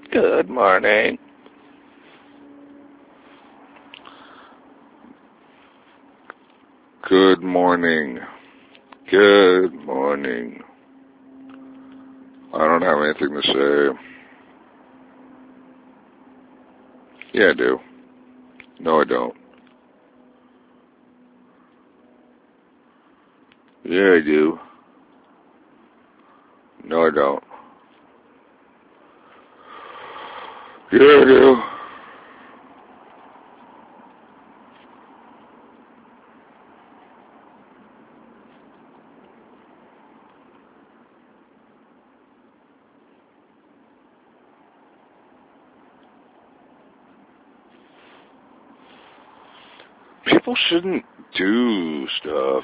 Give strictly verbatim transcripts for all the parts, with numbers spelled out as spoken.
Good morning. Good morning. Good morning. I don't have anything to say. Yeah, I do. No, I don't. Yeah, I do. No, I don't. Yeah, I do. People shouldn't do stuff.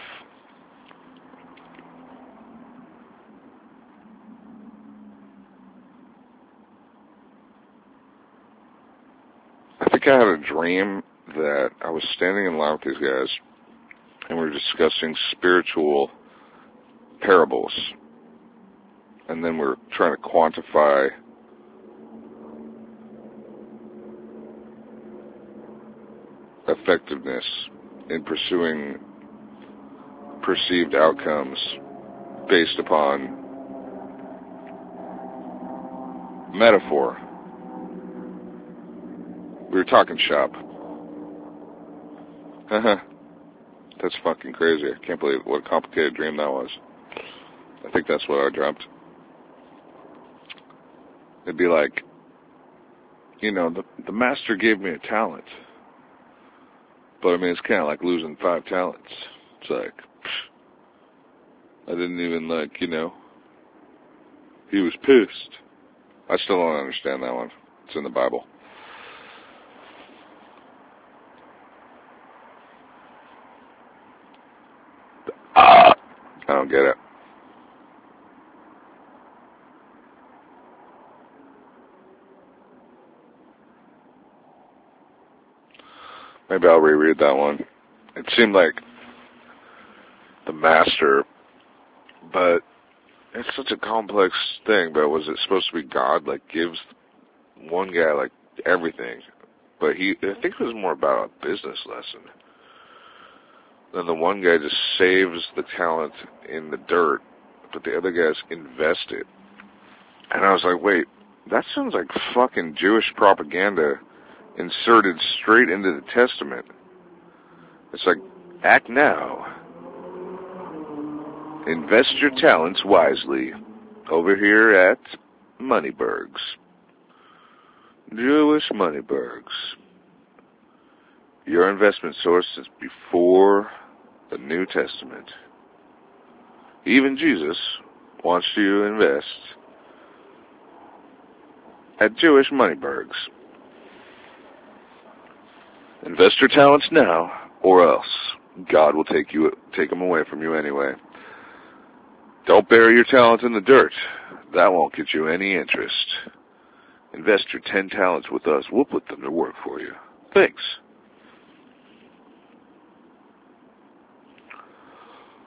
I think I had a dream that I was standing in line with these guys, and we were discussing spiritual parables. And then we're trying to quantify effectiveness in pursuing perceived outcomes based upon metaphor. We were talking shop. Haha. That's fucking crazy. I can't believe what a complicated dream that was. I think that's what I dreamt. It'd be like, you know, the the master gave me a talent. But I mean, it's kind of like losing five talents. It's like, pfft, I didn't even like, you know, he was pissed. I still don't understand that one. It's in the Bible. Ah! I don't get it. Maybe I'll reread that one. It seemed like the master, but it's such a complex thing. But was it supposed to be God, like, gives one guy, like, everything? But he, I think it was more about a business lesson. Then the one guy just saves the talent in the dirt, but the other guys invest it. And I was like, wait, that sounds like fucking Jewish propaganda inserted straight into the Testament. It's like, act now. Invest your talents wisely. Over here at Moneybergs. Jewish Moneybergs. Your investment source is before the New Testament. Even Jesus wants you to invest at Jewish Moneybergs. Invest your talents now, or else God will take you take them away from you anyway. Don't bury your talent in the dirt. That won't get you any interest. Invest your ten talents with us. We'll put them to work for you. Thanks.